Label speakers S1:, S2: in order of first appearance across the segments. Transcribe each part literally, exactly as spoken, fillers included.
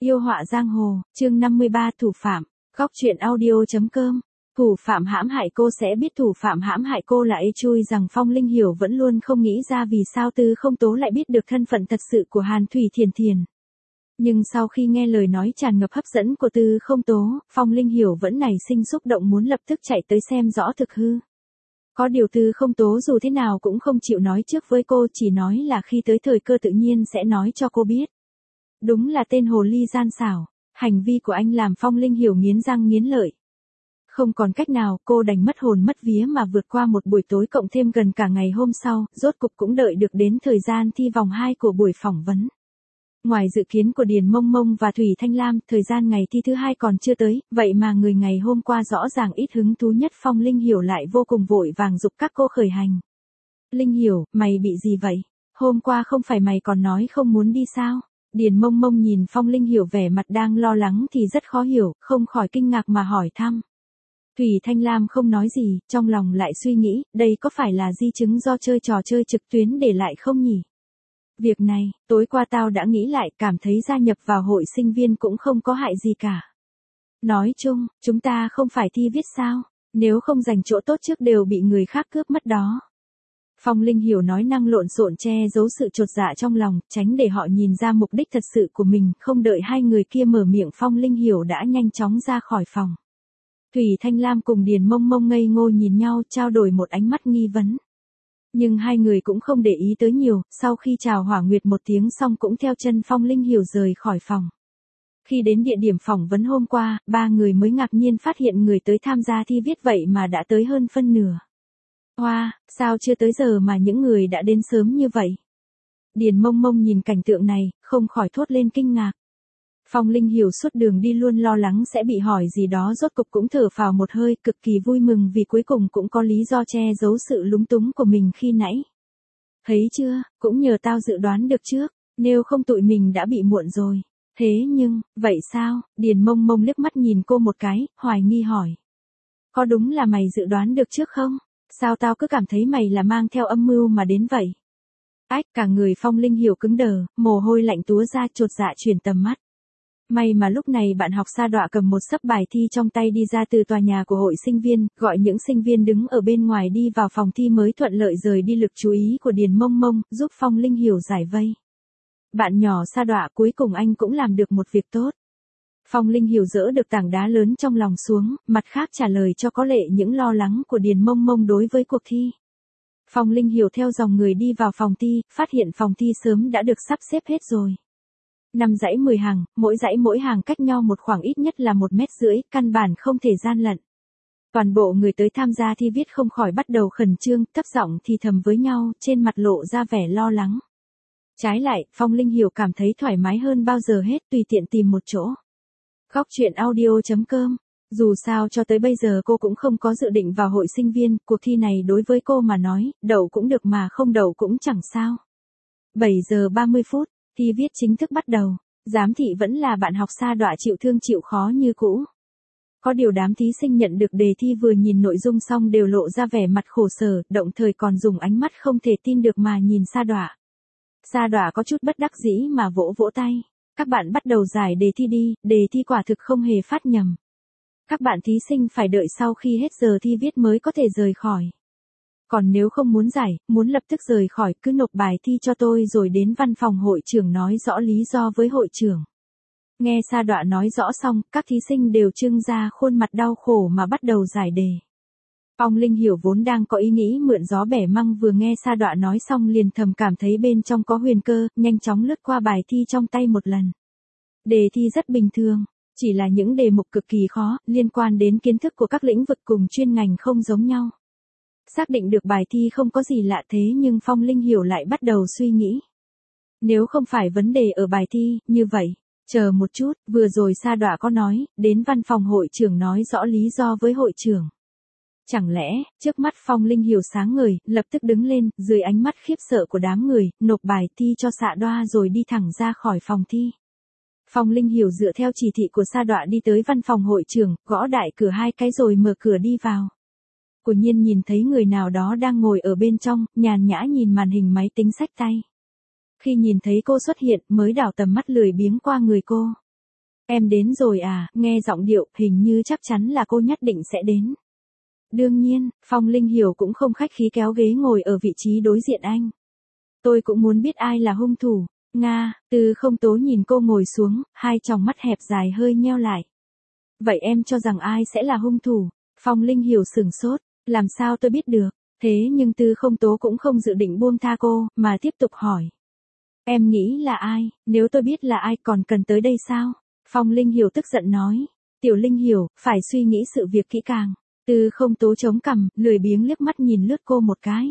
S1: Yêu họa giang hồ, chương năm mươi ba thủ phạm, góc truyện audio.com. Thủ phạm hãm hại cô sẽ biết thủ phạm hãm hại cô là chui rằng Phong Linh Hiểu vẫn luôn không nghĩ ra vì sao Tư Không Tố lại biết được thân phận thật sự của Hàn Thủy Thiền Thiền. Nhưng sau khi nghe lời nói tràn ngập hấp dẫn của Tư Không Tố, Phong Linh Hiểu vẫn nảy sinh xúc động muốn lập tức chạy tới xem rõ thực hư. Có điều Tư Không Tố dù thế nào cũng không chịu nói trước với cô, chỉ nói là khi tới thời cơ tự nhiên sẽ nói cho cô biết. Đúng là tên hồ ly gian xảo, hành vi của anh làm Phong Linh Hiểu nghiến răng nghiến lợi. Không còn cách nào, cô đành mất hồn mất vía mà vượt qua một buổi tối cộng thêm gần cả ngày hôm sau, rốt cục cũng đợi được đến thời gian thi vòng hai của buổi phỏng vấn. Ngoài dự kiến của Điền Mông Mông và Thủy Thanh Lam, thời gian ngày thi thứ hai còn chưa tới, vậy mà người ngày hôm qua rõ ràng ít hứng thú nhất Phong Linh Hiểu lại vô cùng vội vàng giục các cô khởi hành. Linh Hiểu, mày bị gì vậy? Hôm qua không phải mày còn nói không muốn đi sao? Điền Mông Mông nhìn Phong Linh Hiểu vẻ mặt đang lo lắng thì rất khó hiểu, không khỏi kinh ngạc mà hỏi thăm. Thủy Thanh Lam không nói gì, trong lòng lại suy nghĩ, đây có phải là di chứng do chơi trò chơi trực tuyến để lại không nhỉ? Việc này, tối qua tao đã nghĩ lại, cảm thấy gia nhập vào hội sinh viên cũng không có hại gì cả. Nói chung, chúng ta không phải thi viết sao, nếu không giành chỗ tốt trước đều bị người khác cướp mất đó. Phong Linh Hiểu nói năng lộn xộn che giấu sự chột dạ trong lòng, tránh để họ nhìn ra mục đích thật sự của mình, không đợi hai người kia mở miệng Phong Linh Hiểu đã nhanh chóng ra khỏi phòng. Thủy Thanh Lam cùng Điền Mông Mông ngây ngô nhìn nhau, trao đổi một ánh mắt nghi vấn. Nhưng hai người cũng không để ý tới nhiều, sau khi chào Hỏa Nguyệt một tiếng xong cũng theo chân Phong Linh Hiểu rời khỏi phòng. Khi đến địa điểm phỏng vấn hôm qua, ba người mới ngạc nhiên phát hiện người tới tham gia thi viết vậy mà đã tới hơn phân nửa. Hoa, wow, sao chưa tới giờ mà những người đã đến sớm như vậy? Điền Mông Mông nhìn cảnh tượng này, không khỏi thốt lên kinh ngạc. Phong Linh Hiểu suốt đường đi luôn lo lắng sẽ bị hỏi gì đó, rốt cục cũng thở phào một hơi, cực kỳ vui mừng vì cuối cùng cũng có lý do che giấu sự lúng túng của mình khi nãy. Thấy chưa, cũng nhờ tao dự đoán được trước, nếu không tụi mình đã bị muộn rồi. Thế nhưng, vậy sao? Điền Mông Mông liếc mắt nhìn cô một cái, hoài nghi hỏi. Có đúng là mày dự đoán được trước không? Sao tao cứ cảm thấy mày là mang theo âm mưu mà đến vậy? Ách, cả người Phong Linh Hiểu cứng đờ, mồ hôi lạnh túa ra, chột dạ chuyển tầm mắt. May mà lúc này bạn học Sa Đọa cầm một xấp bài thi trong tay đi ra từ tòa nhà của hội sinh viên, gọi những sinh viên đứng ở bên ngoài đi vào phòng thi mới thuận lợi rời đi lực chú ý của Điền Mông Mông, giúp Phong Linh Hiểu giải vây. Bạn nhỏ Sa Đọa, cuối cùng anh cũng làm được một việc tốt. Phong Linh Hiểu dỡ được tảng đá lớn trong lòng xuống, mặt khác trả lời cho có lệ những lo lắng của Điền Mông Mông đối với cuộc thi. Phong Linh Hiểu theo dòng người đi vào phòng thi, phát hiện phòng thi sớm đã được sắp xếp hết rồi. Năm dãy mười hàng, mỗi dãy mỗi hàng cách nhau một khoảng ít nhất là một mét rưỡi, căn bản không thể gian lận. Toàn bộ người tới tham gia thi viết không khỏi bắt đầu khẩn trương, thấp giọng thì thầm với nhau, trên mặt lộ ra vẻ lo lắng. Trái lại, Phong Linh Hiểu cảm thấy thoải mái hơn bao giờ hết, tùy tiện tìm một chỗ. Góc truyện audio.com. Dù sao cho tới bây giờ cô cũng không có dự định vào hội sinh viên, cuộc thi này đối với cô mà nói, đậu cũng được mà không đậu cũng chẳng sao. bảy giờ ba mươi phút, thi viết chính thức bắt đầu, giám thị vẫn là bạn học Sa Đọa chịu thương chịu khó như cũ. Có điều đám thí sinh nhận được đề thi vừa nhìn nội dung xong đều lộ ra vẻ mặt khổ sở, động thời còn dùng ánh mắt không thể tin được mà nhìn Sa Đọa. Sa Đọa có chút bất đắc dĩ mà vỗ vỗ tay. Các bạn bắt đầu giải đề thi đi, đề thi quả thực không hề phát nhầm. Các bạn thí sinh phải đợi sau khi hết giờ thi viết mới có thể rời khỏi. Còn nếu không muốn giải, muốn lập tức rời khỏi cứ nộp bài thi cho tôi rồi đến văn phòng hội trưởng nói rõ lý do với hội trưởng. Nghe Sa Đọa nói rõ xong, các thí sinh đều trưng ra khuôn mặt đau khổ mà bắt đầu giải đề. Phong Linh Hiểu vốn đang có ý nghĩ mượn gió bẻ măng, vừa nghe Sa Đọa nói xong liền thầm cảm thấy bên trong có huyền cơ, nhanh chóng lướt qua bài thi trong tay một lần. Đề thi rất bình thường, chỉ là những đề mục cực kỳ khó, liên quan đến kiến thức của các lĩnh vực cùng chuyên ngành không giống nhau. Xác định được bài thi không có gì lạ, thế nhưng Phong Linh Hiểu lại bắt đầu suy nghĩ. Nếu không phải vấn đề ở bài thi, như vậy, chờ một chút, vừa rồi Sa Đọa có nói, đến văn phòng hội trưởng nói rõ lý do với hội trưởng. Chẳng lẽ, trước mắt Phong Linh Hiểu sáng ngời, lập tức đứng lên, dưới ánh mắt khiếp sợ của đám người, nộp bài thi cho Sa Đọa rồi đi thẳng ra khỏi phòng thi. Phong Linh Hiểu dựa theo chỉ thị của Sa Đọa đi tới văn phòng hội trưởng, gõ đại cửa hai cái rồi mở cửa đi vào. Cô nhiên nhìn thấy người nào đó đang ngồi ở bên trong, nhàn nhã nhìn màn hình máy tính xách tay. Khi nhìn thấy cô xuất hiện, mới đảo tầm mắt lười biếng qua người cô. Em đến rồi à, nghe giọng điệu, hình như chắc chắn là cô nhất định sẽ đến. Đương nhiên, Phong Linh Hiểu cũng không khách khí kéo ghế ngồi ở vị trí đối diện anh. Tôi cũng muốn biết ai là hung thủ. Nga, Tư Không Tố nhìn cô ngồi xuống, hai tròng mắt hẹp dài hơi nheo lại. Vậy em cho rằng ai sẽ là hung thủ? Phong Linh Hiểu sửng sốt, làm sao tôi biết được? Thế nhưng Tư Không Tố cũng không dự định buông tha cô, mà tiếp tục hỏi. Em nghĩ là ai, nếu tôi biết là ai còn cần tới đây sao? Phong Linh Hiểu tức giận nói. Tiểu Linh Hiểu, phải suy nghĩ sự việc kỹ càng. Tư Không Tố chống cằm, lười biếng liếc mắt nhìn lướt cô một cái.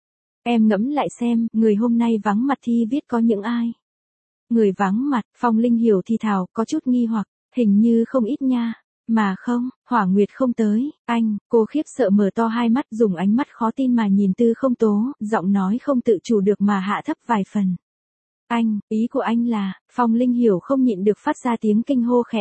S1: Em ngẫm lại xem, người hôm nay vắng mặt thi viết có những ai? Người vắng mặt, Phong Linh Hiểu thì thào, có chút nghi hoặc, hình như không ít nha. Mà không, Hỏa Nguyệt không tới, anh, cô khiếp sợ mở to hai mắt dùng ánh mắt khó tin mà nhìn Tư Không Tố, giọng nói không tự chủ được mà hạ thấp vài phần. Anh, ý của anh là, Phong Linh Hiểu không nhịn được phát ra tiếng kinh hô khẽ.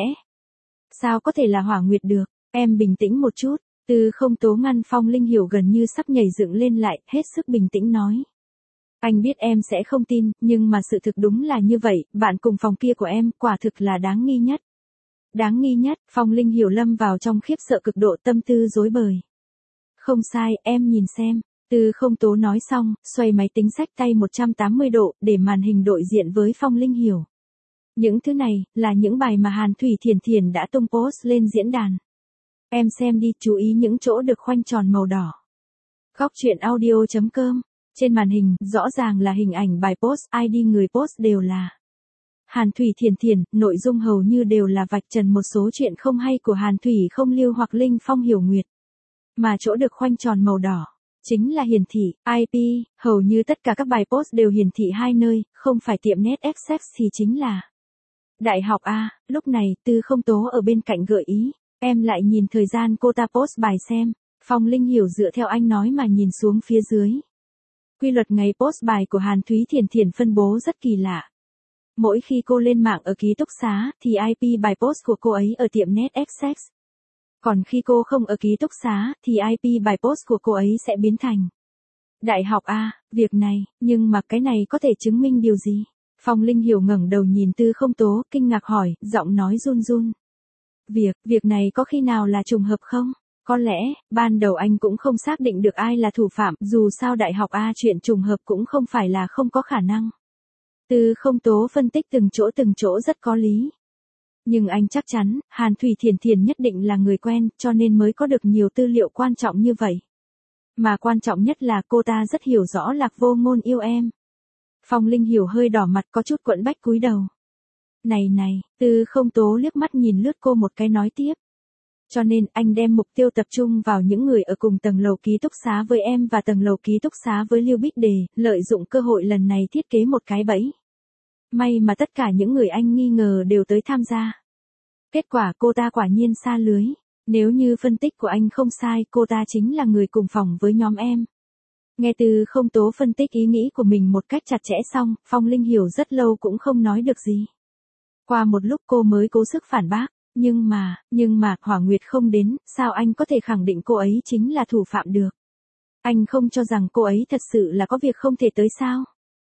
S1: Sao có thể là Hỏa Nguyệt được, em bình tĩnh một chút. Tư Không Tố ngăn Phong Linh Hiểu gần như sắp nhảy dựng lên lại, hết sức bình tĩnh nói. Anh biết em sẽ không tin, nhưng mà sự thực đúng là như vậy, bạn cùng phòng kia của em, quả thực là đáng nghi nhất. Đáng nghi nhất, Phong Linh Hiểu lâm vào trong khiếp sợ cực độ, tâm tư rối bời. Không sai, em nhìn xem. Tư Không Tố nói xong, xoay máy tính xách tay một trăm tám mươi độ, để màn hình đối diện với Phong Linh Hiểu. Những thứ này, là những bài mà Hàn Thủy Thiền Thiền đã tung post lên diễn đàn. Em xem đi, chú ý những chỗ được khoanh tròn màu đỏ. Góc truyện audio chấm com. Trên màn hình, rõ ràng là hình ảnh bài post, i đê người post đều là Hàn Thủy Thiền Thiền, nội dung hầu như đều là vạch trần một số chuyện không hay của Hàn Thủy Không Lưu hoặc Linh Phong Hiểu Nguyệt. Mà chỗ được khoanh tròn màu đỏ, chính là hiển thị, i pê, hầu như tất cả các bài post đều hiển thị hai nơi, không phải tiệm NetExpress thì chính là Đại học A. Lúc này, Tư Không Tố ở bên cạnh gợi ý, em lại nhìn thời gian cô ta post bài xem. Phong Linh Hiểu dựa theo anh nói mà nhìn xuống phía dưới. Quy luật ngày post bài của Hàn Thúy Thiền Thiền phân bố rất kỳ lạ. Mỗi khi cô lên mạng ở ký túc xá, thì i pê bài post của cô ấy ở tiệm NetExpress. Còn khi cô không ở ký túc xá, thì i pê bài post của cô ấy sẽ biến thành Đại học A. Việc này, nhưng mà cái này có thể chứng minh điều gì? Phong Linh Hiểu ngẩng đầu nhìn Tư Không Tố, kinh ngạc hỏi, giọng nói run run. Việc, việc này có khi nào là trùng hợp không? Có lẽ, ban đầu anh cũng không xác định được ai là thủ phạm, dù sao Đại học A chuyện trùng hợp cũng không phải là không có khả năng. Tư Không Tố phân tích từng chỗ từng chỗ rất có lý. Nhưng anh chắc chắn, Hàn Thủy Thiền Thiền nhất định là người quen, cho nên mới có được nhiều tư liệu quan trọng như vậy. Mà quan trọng nhất là cô ta rất hiểu rõ Lạc Vô Ngôn yêu em. Phong Linh Hiểu hơi đỏ mặt có chút quẫn bách cúi đầu. Này này, Tư Không Tố liếc mắt nhìn lướt cô một cái nói tiếp. Cho nên anh đem mục tiêu tập trung vào những người ở cùng tầng lầu ký túc xá với em và tầng lầu ký túc xá với Lưu Bích Đề, lợi dụng cơ hội lần này thiết kế một cái bẫy. May mà tất cả những người anh nghi ngờ đều tới tham gia. Kết quả cô ta quả nhiên sa lưới. Nếu như phân tích của anh không sai, cô ta chính là người cùng phòng với nhóm em. Nghe Tư Không Tố phân tích ý nghĩ của mình một cách chặt chẽ xong, Phong Linh Hiểu rất lâu cũng không nói được gì. Qua một lúc cô mới cố sức phản bác. Nhưng mà, nhưng mà, Hỏa Nguyệt không đến, sao anh có thể khẳng định cô ấy chính là thủ phạm được? Anh không cho rằng cô ấy thật sự là có việc không thể tới sao?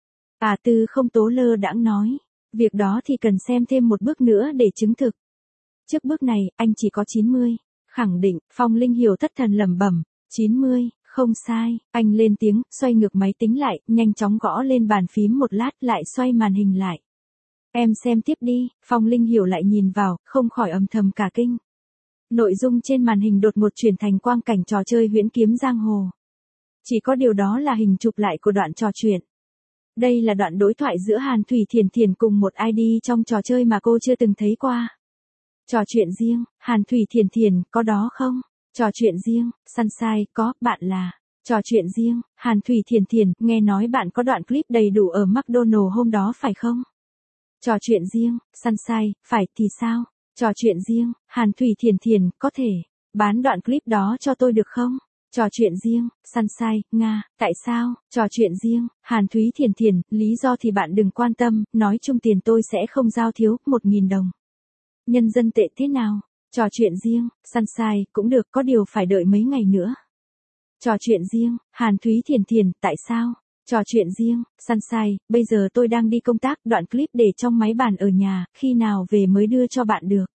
S1: À, Tư Không Tố lơ đãng nói. Việc đó thì cần xem thêm một bước nữa để chứng thực. Trước bước này, anh chỉ có chín mươi. Khẳng định, Phong Linh Hiểu thất thần lẩm bẩm. chín mươi, không sai. Anh lên tiếng, xoay ngược máy tính lại, nhanh chóng gõ lên bàn phím một lát, lại xoay màn hình lại. Em xem tiếp đi, Phong Linh Hiểu lại nhìn vào, không khỏi âm thầm cả kinh. Nội dung trên màn hình đột ngột chuyển thành quang cảnh trò chơi huyễn kiếm giang hồ. Chỉ có điều đó là hình chụp lại của đoạn trò chuyện. Đây là đoạn đối thoại giữa Hàn Thủy Thiền Thiền cùng một i đê trong trò chơi mà cô chưa từng thấy qua. Trò chuyện riêng, Hàn Thủy Thiền Thiền, có đó không? Trò chuyện riêng, Sunshine, có, bạn là. Trò chuyện riêng, Hàn Thủy Thiền Thiền, nghe nói bạn có đoạn clip đầy đủ ở McDonald's hôm đó phải không? Trò chuyện riêng, Sunshine, phải thì sao? Trò chuyện riêng, Hàn Thủy Thiền Thiền, có thể bán đoạn clip đó cho tôi được không? Trò chuyện riêng, Sunshine, Nga, tại sao? Trò chuyện riêng, Hàn Thúy Thiền Thiền, lý do thì bạn đừng quan tâm, nói chung tiền tôi sẽ không giao thiếu, một nghìn đồng. Nhân dân tệ thế nào? Trò chuyện riêng, Sunshine, cũng được, có điều phải đợi mấy ngày nữa. Trò chuyện riêng, Hàn Thúy Thiền Thiền, tại sao? Trò chuyện riêng, Sunshine, bây giờ tôi đang đi công tác, đoạn clip để trong máy bàn ở nhà, khi nào về mới đưa cho bạn được.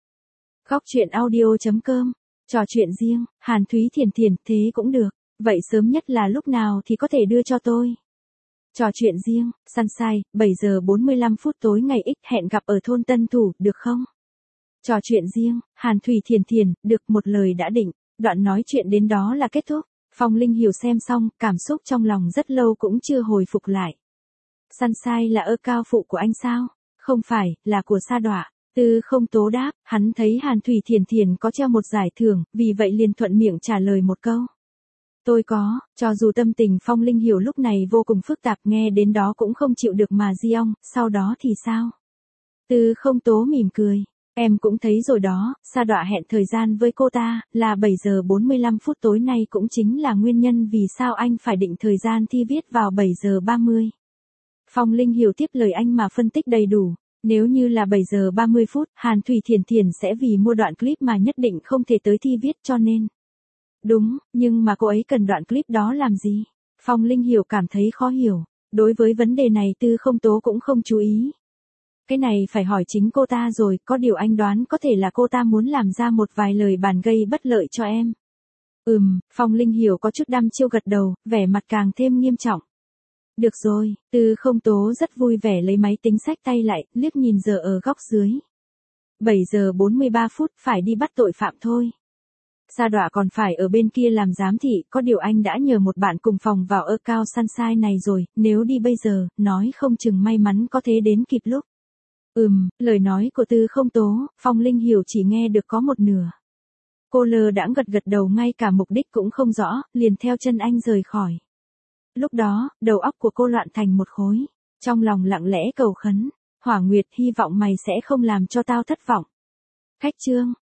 S1: Góc chuyện audio chấm com. Trò chuyện riêng, Hàn Thúy Thiền Thiền, thế cũng được. Vậy sớm nhất là lúc nào thì có thể đưa cho tôi? Trò chuyện riêng, Sunshine, bảy giờ bốn mươi lăm phút tối ngày X hẹn gặp ở thôn Tân Thủ, được không? Trò chuyện riêng, Hàn Thúy Thiền Thiền, được, một lời đã định. Đoạn nói chuyện đến đó là kết thúc. Phong Linh Hiểu xem xong, cảm xúc trong lòng rất lâu cũng chưa hồi phục lại. Sunshine là ơ cao phụ của anh sao? Không phải, là của Sa Đọa. Tư Không Tố đáp, hắn thấy Hàn Thúy Thiền Thiền có treo một giải thưởng, vì vậy liền thuận miệng trả lời một câu. Tôi có, cho dù tâm tình Phong Linh Hiểu lúc này vô cùng phức tạp, nghe đến đó cũng không chịu được mà di ong, sau đó thì sao? Tư Không Tố mỉm cười. Em cũng thấy rồi đó, Sa Đọa hẹn thời gian với cô ta, là bảy giờ bốn mươi lăm phút tối nay cũng chính là nguyên nhân vì sao anh phải định thời gian thi viết vào bảy giờ ba mươi. Phong Linh Hiểu tiếp lời anh mà phân tích đầy đủ. Nếu như là bảy giờ ba mươi phút, Hàn Thúy Thiền Thiền sẽ vì mua đoạn clip mà nhất định không thể tới thi viết cho nên. Đúng, nhưng mà cô ấy cần đoạn clip đó làm gì? Phong Linh Hiểu cảm thấy khó hiểu. Đối với vấn đề này Tư Không Tố cũng không chú ý. Cái này phải hỏi chính cô ta rồi, có điều anh đoán có thể là cô ta muốn làm ra một vài lời bàn gây bất lợi cho em. Ừm, Phong Linh Hiểu có chút đăm chiêu gật đầu, vẻ mặt càng thêm nghiêm trọng. Được rồi, Tư Không Tố rất vui vẻ lấy máy tính xách tay lại, liếc nhìn giờ ở góc dưới. bảy giờ bốn mươi ba phút, phải đi bắt tội phạm thôi. Sa Đọa còn phải ở bên kia làm giám thị, có điều anh đã nhờ một bạn cùng phòng vào ơ cao Sunshine này rồi, nếu đi bây giờ, nói không chừng may mắn có thể đến kịp lúc. Ừm, lời nói của Tư Không Tố, Phong Linh Hiểu chỉ nghe được có một nửa. Cô lơ đãng gật gật đầu, ngay cả mục đích cũng không rõ, liền theo chân anh rời khỏi. Lúc đó, đầu óc của cô loạn thành một khối, trong lòng lặng lẽ cầu khấn, Hỏa Nguyệt hy vọng mày sẽ không làm cho tao thất vọng. Khách chương.